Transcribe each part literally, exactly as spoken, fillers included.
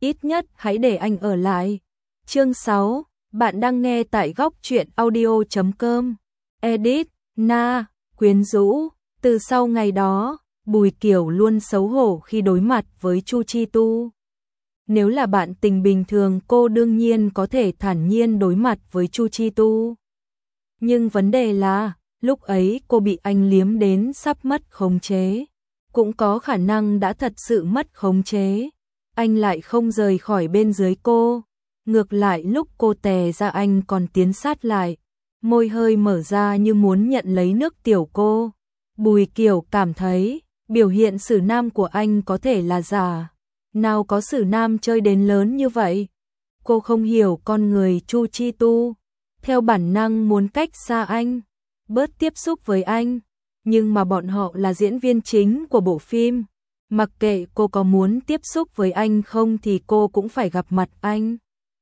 ít nhất hãy để anh ở lại. Chương sáu, bạn đang nghe tại góc truyện audio chấm com. Edit, Na, quyến rũ. Từ sau ngày đó, Bùi Kiều luôn xấu hổ khi đối mặt với Chu Chi Tu. Nếu là bạn tình bình thường cô đương nhiên có thể thản nhiên đối mặt với Chu Chi Tu. Nhưng vấn đề là, lúc ấy cô bị anh liếm đến sắp mất khống chế. Cũng có khả năng đã thật sự mất khống chế. Anh lại không rời khỏi bên dưới cô. Ngược lại lúc cô tè ra anh còn tiến sát lại. Môi hơi mở ra như muốn nhận lấy nước tiểu cô. Bùi Kiều cảm thấy, biểu hiện xử nam của anh có thể là giả. Nào có xử nam chơi đến lớn như vậy. Cô không hiểu con người Chu Chi Tu. Theo bản năng muốn cách xa anh, bớt tiếp xúc với anh. Nhưng mà bọn họ là diễn viên chính của bộ phim. Mặc kệ cô có muốn tiếp xúc với anh không thì cô cũng phải gặp mặt anh.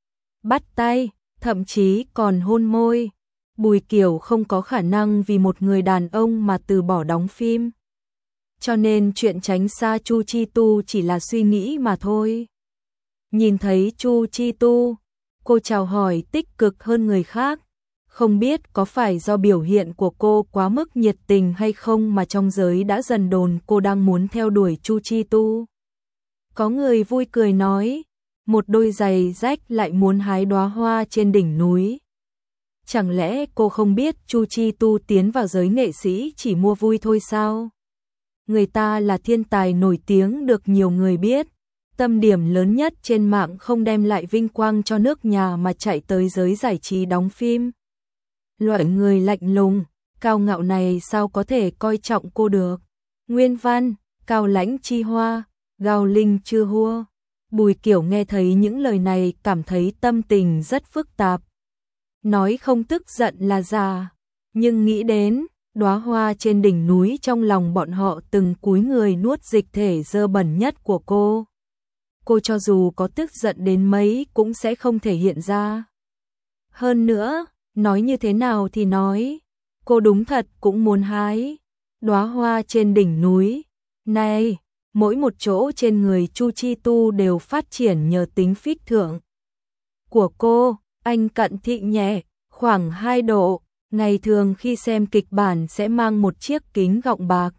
Bắt tay, thậm chí còn hôn môi. Bùi Kiều không có khả năng vì một người đàn ông mà từ bỏ đóng phim. Cho nên chuyện tránh xa Chu Chi Tu chỉ là suy nghĩ mà thôi. Nhìn thấy Chu Chi Tu, cô chào hỏi tích cực hơn người khác. Không biết có phải do biểu hiện của cô quá mức nhiệt tình hay không mà trong giới đã dần đồn cô đang muốn theo đuổi Chu Chi Tu. Có người vui cười nói, một đôi giày rách lại muốn hái đóa hoa trên đỉnh núi. Chẳng lẽ cô không biết Chu Chi Tu tiến vào giới nghệ sĩ chỉ mua vui thôi sao? Người ta là thiên tài nổi tiếng được nhiều người biết. Tâm điểm lớn nhất trên mạng không đem lại vinh quang cho nước nhà mà chạy tới giới giải trí đóng phim. Loại người lạnh lùng, cao ngạo này sao có thể coi trọng cô được? Nguyên văn, Cao Lãnh Chi Hoa, Gao Linh Chư Hua. Bùi Kiều nghe thấy những lời này cảm thấy tâm tình rất phức tạp. Nói không tức giận là già, nhưng nghĩ đến đóa hoa trên đỉnh núi trong lòng bọn họ từng cúi người nuốt dịch thể dơ bẩn nhất của cô. Cô cho dù có tức giận đến mấy cũng sẽ không thể hiện ra. Hơn nữa, nói như thế nào thì nói, cô đúng thật cũng muốn hái đóa hoa trên đỉnh núi. Này, mỗi một chỗ trên người Chu Chi Tu đều phát triển nhờ tính phích thượng của cô. Anh cận thị nhẹ, khoảng hai độ, ngày thường khi xem kịch bản sẽ mang một chiếc kính gọng bạc.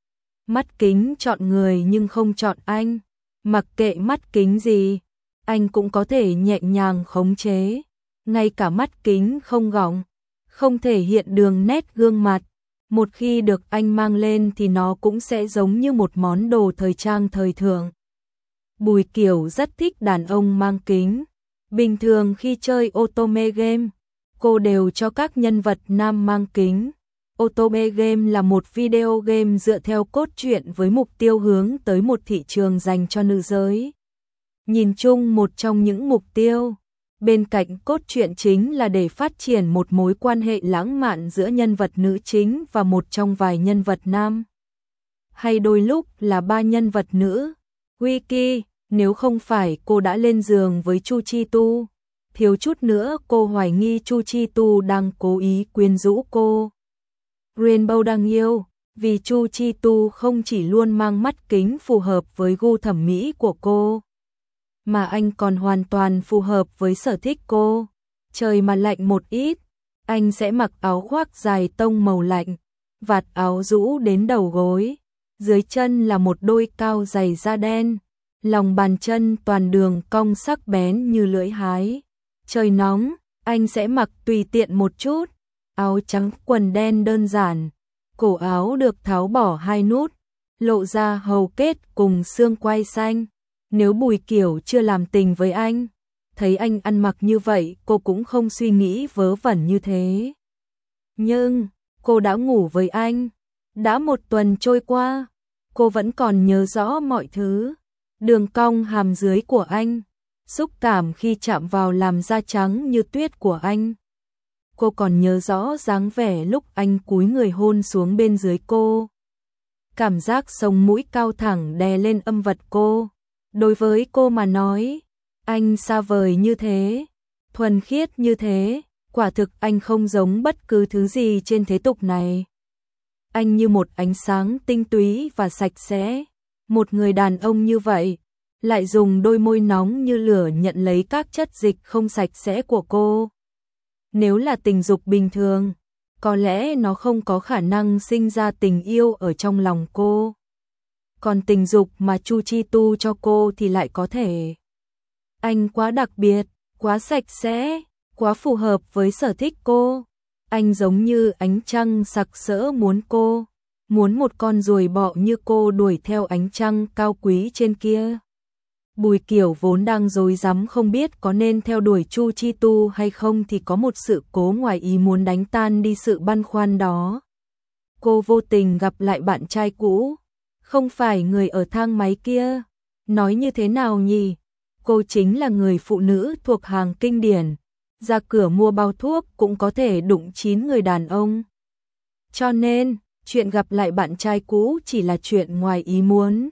Mắt kính chọn người nhưng không chọn anh. Mặc kệ mắt kính gì, anh cũng có thể nhẹ nhàng khống chế. Ngay cả mắt kính không gọng, không thể hiện đường nét gương mặt. Một khi được anh mang lên thì nó cũng sẽ giống như một món đồ thời trang thời thượng. Bùi Kiều rất thích đàn ông mang kính. Bình thường khi chơi Otome Game, cô đều cho các nhân vật nam mang kính. Otome Game là một video game dựa theo cốt truyện với mục tiêu hướng tới một thị trường dành cho nữ giới. Nhìn chung một trong những mục tiêu, bên cạnh cốt truyện chính là để phát triển một mối quan hệ lãng mạn giữa nhân vật nữ chính và một trong vài nhân vật nam. Hay đôi lúc là ba nhân vật nữ. Wiki, nếu không phải cô đã lên giường với Chu Chi Tu, thiếu chút nữa cô hoài nghi Chu Chi Tu đang cố ý quyến rũ cô. Rainbow đang yêu, vì Chu Chi Tu không chỉ luôn mang mắt kính phù hợp với gu thẩm mỹ của cô, mà anh còn hoàn toàn phù hợp với sở thích cô. Trời mà lạnh một ít, anh sẽ mặc áo khoác dài tông màu lạnh, vạt áo rũ đến đầu gối, dưới chân là một đôi cao giày da đen, lòng bàn chân toàn đường cong sắc bén như lưỡi hái. Trời nóng, anh sẽ mặc tùy tiện một chút, áo trắng quần đen đơn giản, cổ áo được tháo bỏ hai nút, lộ ra hầu kết cùng xương quai xanh. Nếu Bùi Kiều chưa làm tình với anh, thấy anh ăn mặc như vậy cô cũng không suy nghĩ vớ vẩn như thế. Nhưng, cô đã ngủ với anh, đã một tuần trôi qua, cô vẫn còn nhớ rõ mọi thứ. Đường cong hàm dưới của anh, xúc cảm khi chạm vào làm da trắng như tuyết của anh. Cô còn nhớ rõ dáng vẻ lúc anh cúi người hôn xuống bên dưới cô. Cảm giác sống mũi cao thẳng đè lên âm vật cô. Đối với cô mà nói, anh xa vời như thế, thuần khiết như thế, quả thực anh không giống bất cứ thứ gì trên thế tục này. Anh như một ánh sáng tinh túy và sạch sẽ, một người đàn ông như vậy, lại dùng đôi môi nóng như lửa nhận lấy các chất dịch không sạch sẽ của cô. Nếu là tình dục bình thường, có lẽ nó không có khả năng sinh ra tình yêu ở trong lòng cô. Còn tình dục mà Chu Chi Tu cho cô thì lại có thể. Anh quá đặc biệt, quá sạch sẽ, quá phù hợp với sở thích cô. Anh giống như ánh trăng sặc sỡ muốn cô, muốn một con ruồi bọ như cô đuổi theo ánh trăng cao quý trên kia. Bùi Kiều vốn đang rối rắm không biết có nên theo đuổi Chu Chi Tu hay không thì có một sự cố ngoài ý muốn đánh tan đi sự băn khoăn đó. Cô vô tình gặp lại bạn trai cũ, không phải người ở thang máy kia. Nói như thế nào nhỉ? Cô chính là người phụ nữ thuộc hàng kinh điển, ra cửa mua bao thuốc cũng có thể đụng chín người đàn ông. Cho nên, chuyện gặp lại bạn trai cũ chỉ là chuyện ngoài ý muốn.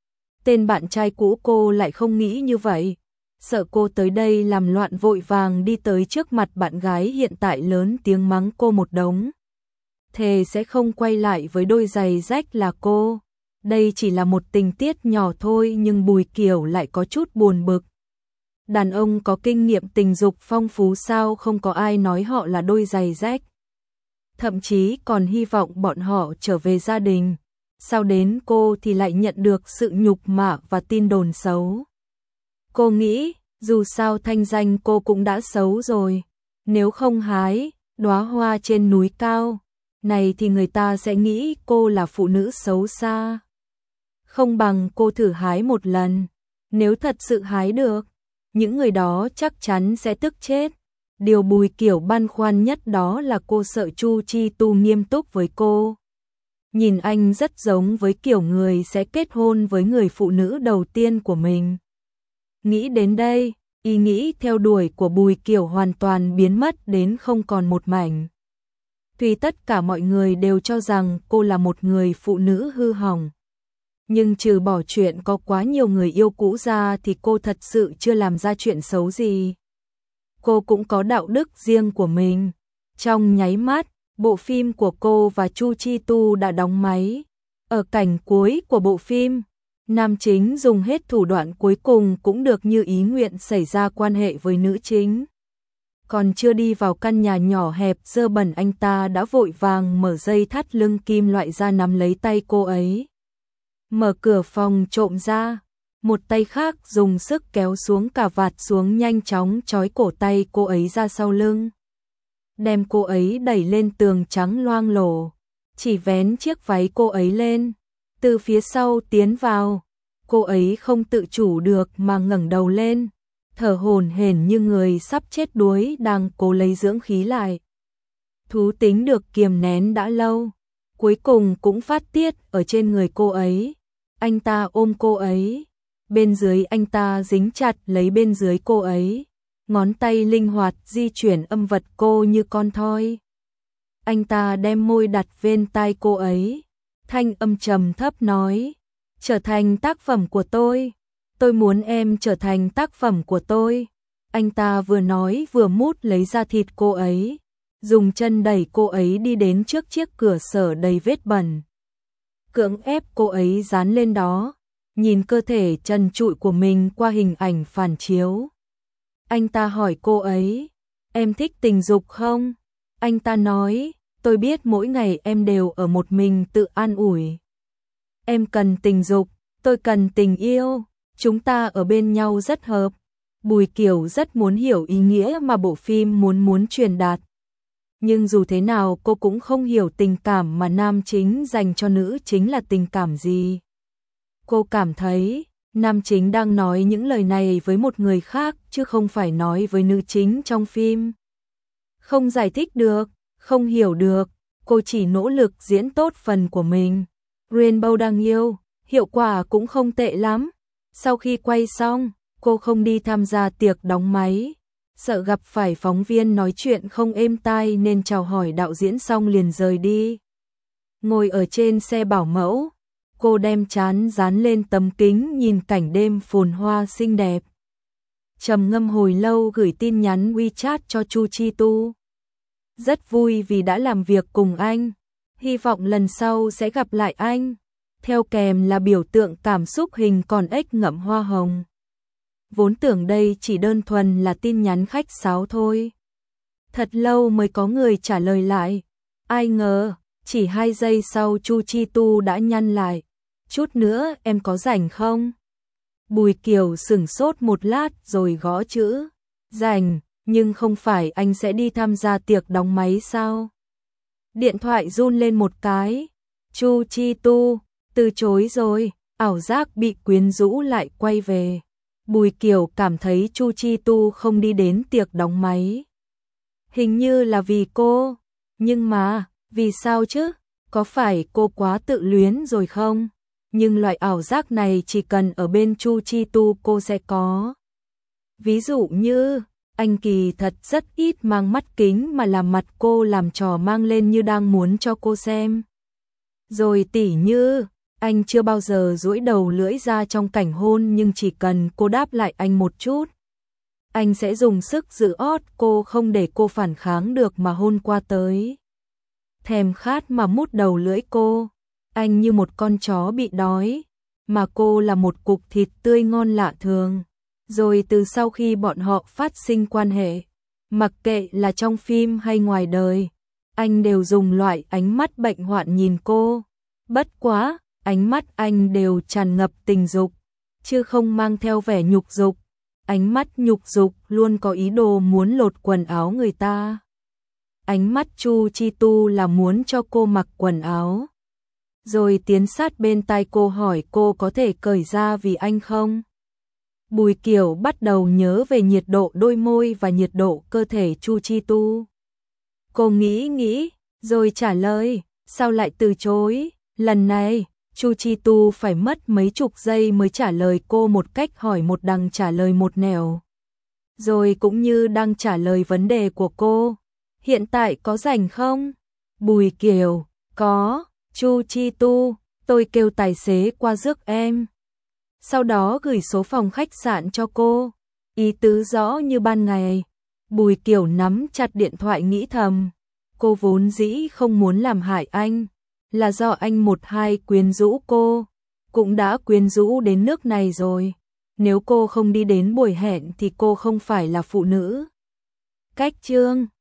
Tên bạn trai cũ cô lại không nghĩ như vậy, sợ cô tới đây làm loạn vội vàng đi tới trước mặt bạn gái hiện tại lớn tiếng mắng cô một đống. Thề sẽ không quay lại với đôi giày rách là cô. Đây chỉ là một tình tiết nhỏ thôi nhưng Bùi Kiều lại có chút buồn bực. Đàn ông có kinh nghiệm tình dục phong phú sao không có ai nói họ là đôi giày rách. Thậm chí còn hy vọng bọn họ trở về gia đình. Sao đến cô thì lại nhận được sự nhục mạ và tin đồn xấu. Cô nghĩ, dù sao thanh danh cô cũng đã xấu rồi. Nếu không hái đóa hoa trên núi cao này thì người ta sẽ nghĩ cô là phụ nữ xấu xa. Không bằng cô thử hái một lần. Nếu thật sự hái được, những người đó chắc chắn sẽ tức chết. Điều Bùi Kiều băn khoăn nhất đó là cô sợ Chu Chi Tu nghiêm túc với cô. Nhìn anh rất giống với kiểu người sẽ kết hôn với người phụ nữ đầu tiên của mình. Nghĩ đến đây, ý nghĩ theo đuổi của Bùi Kiều hoàn toàn biến mất đến không còn một mảnh. Tuy tất cả mọi người đều cho rằng cô là một người phụ nữ hư hỏng, nhưng trừ bỏ chuyện có quá nhiều người yêu cũ ra thì cô thật sự chưa làm ra chuyện xấu gì. Cô cũng có đạo đức riêng của mình. Trong nháy mắt, bộ phim của cô và Chu Chi Tu đã đóng máy. Ở cảnh cuối của bộ phim, nam chính dùng hết thủ đoạn cuối cùng cũng được như ý nguyện xảy ra quan hệ với nữ chính. Còn chưa đi vào căn nhà nhỏ hẹp dơ bẩn anh ta đã vội vàng mở dây thắt lưng kim loại ra nắm lấy tay cô ấy. Mở cửa phòng trộm ra, một tay khác dùng sức kéo xuống cà vạt xuống nhanh chóng trói cổ tay cô ấy ra sau lưng. Đem cô ấy đẩy lên tường trắng loang lổ, chỉ vén chiếc váy cô ấy lên, từ phía sau tiến vào. Cô ấy không tự chủ được mà ngẩng đầu lên, thở hổn hển như người sắp chết đuối đang cố lấy dưỡng khí lại. Thú tính được kiềm nén đã lâu, cuối cùng cũng phát tiết ở trên người cô ấy. Anh ta ôm cô ấy, bên dưới anh ta dính chặt lấy bên dưới cô ấy, ngón tay linh hoạt di chuyển âm vật cô như con thoi. Anh ta đem môi đặt bên tai cô ấy, thanh âm trầm thấp nói, trở thành tác phẩm của tôi, tôi muốn em trở thành tác phẩm của tôi. Anh ta vừa nói vừa mút lấy da thịt cô ấy, dùng chân đẩy cô ấy đi đến trước chiếc cửa sổ đầy vết bẩn. Cưỡng ép cô ấy dán lên đó, nhìn cơ thể trần trụi của mình qua hình ảnh phản chiếu. Anh ta hỏi cô ấy, em thích tình dục không? Anh ta nói, tôi biết mỗi ngày em đều ở một mình tự an ủi. Em cần tình dục, tôi cần tình yêu, chúng ta ở bên nhau rất hợp. Bùi Kiều rất muốn hiểu ý nghĩa mà bộ phim muốn muốn truyền đạt. Nhưng dù thế nào cô cũng không hiểu tình cảm mà nam chính dành cho nữ chính là tình cảm gì. Cô cảm thấy nam chính đang nói những lời này với một người khác chứ không phải nói với nữ chính trong phim. Không giải thích được, không hiểu được, cô chỉ nỗ lực diễn tốt phần của mình. Rainbow đang yêu, hiệu quả cũng không tệ lắm. Sau khi quay xong, cô không đi tham gia tiệc đóng máy. Sợ gặp phải phóng viên nói chuyện không êm tai nên chào hỏi đạo diễn xong liền rời đi. Ngồi ở trên xe bảo mẫu, cô đem trán dán lên tấm kính nhìn cảnh đêm phồn hoa xinh đẹp. Trầm ngâm hồi lâu gửi tin nhắn WeChat cho Chu Chi Tu. Rất vui vì đã làm việc cùng anh, hy vọng lần sau sẽ gặp lại anh. theo kèm là biểu tượng cảm xúc hình con ếch ngậm hoa hồng. Vốn tưởng đây chỉ đơn thuần là tin nhắn khách sáo thôi. Thật lâu mới có người trả lời lại. Ai ngờ, chỉ hai giây sau Chu Chi Tu đã nhắn lại. Chút nữa em có rảnh không? Bùi Kiều sửng sốt một lát rồi gõ chữ. Rảnh, nhưng không phải anh sẽ đi tham gia tiệc đóng máy sao? Điện thoại run lên một cái. Chu Chi Tu, từ chối rồi, ảo giác bị quyến rũ lại quay về. Bùi Kiều cảm thấy Chu Chi Tu không đi đến tiệc đóng máy. Hình như là vì cô, nhưng mà, vì sao chứ? Có phải cô quá tự luyến rồi không? Nhưng loại ảo giác này chỉ cần ở bên Chu Chi Tu cô sẽ có. Ví dụ như, anh kỳ thật rất ít mang mắt kính mà làm mặt cô làm trò mang lên như đang muốn cho cô xem. Rồi tỉ như, anh chưa bao giờ duỗi đầu lưỡi ra trong cảnh hôn nhưng chỉ cần cô đáp lại anh một chút. Anh sẽ dùng sức giữ ót cô không để cô phản kháng được mà hôn qua tới. Thèm khát mà mút đầu lưỡi cô. Anh như một con chó bị đói, mà cô là một cục thịt tươi ngon lạ thường. Rồi từ sau khi bọn họ phát sinh quan hệ, mặc kệ là trong phim hay ngoài đời, anh đều dùng loại ánh mắt bệnh hoạn nhìn cô. Bất quá, ánh mắt anh đều tràn ngập tình dục, chứ không mang theo vẻ nhục dục. Ánh mắt nhục dục luôn có ý đồ muốn lột quần áo người ta. Ánh mắt Chu Chi Tu là muốn cho cô mặc quần áo. Rồi tiến sát bên tai cô hỏi cô có thể cởi ra vì anh không? Bùi Kiều bắt đầu nhớ về nhiệt độ đôi môi và nhiệt độ cơ thể Chu Chi Tu. Cô nghĩ nghĩ, rồi trả lời, sao lại từ chối? Lần này, Chu Chi Tu phải mất mấy chục giây mới trả lời cô một cách hỏi một đằng trả lời một nẻo. Rồi cũng như đang trả lời vấn đề của cô. Hiện tại có rảnh không? Bùi Kiều, có. Chu Chi Tu, tôi kêu tài xế qua rước em. Sau đó gửi số phòng khách sạn cho cô. Ý tứ rõ như ban ngày. Bùi Kiều nắm chặt điện thoại nghĩ thầm. Cô vốn dĩ không muốn làm hại anh. Là do anh một hai quyến rũ cô. Cũng đã quyến rũ đến nước này rồi. Nếu cô không đi đến buổi hẹn thì cô không phải là phụ nữ. Cách chương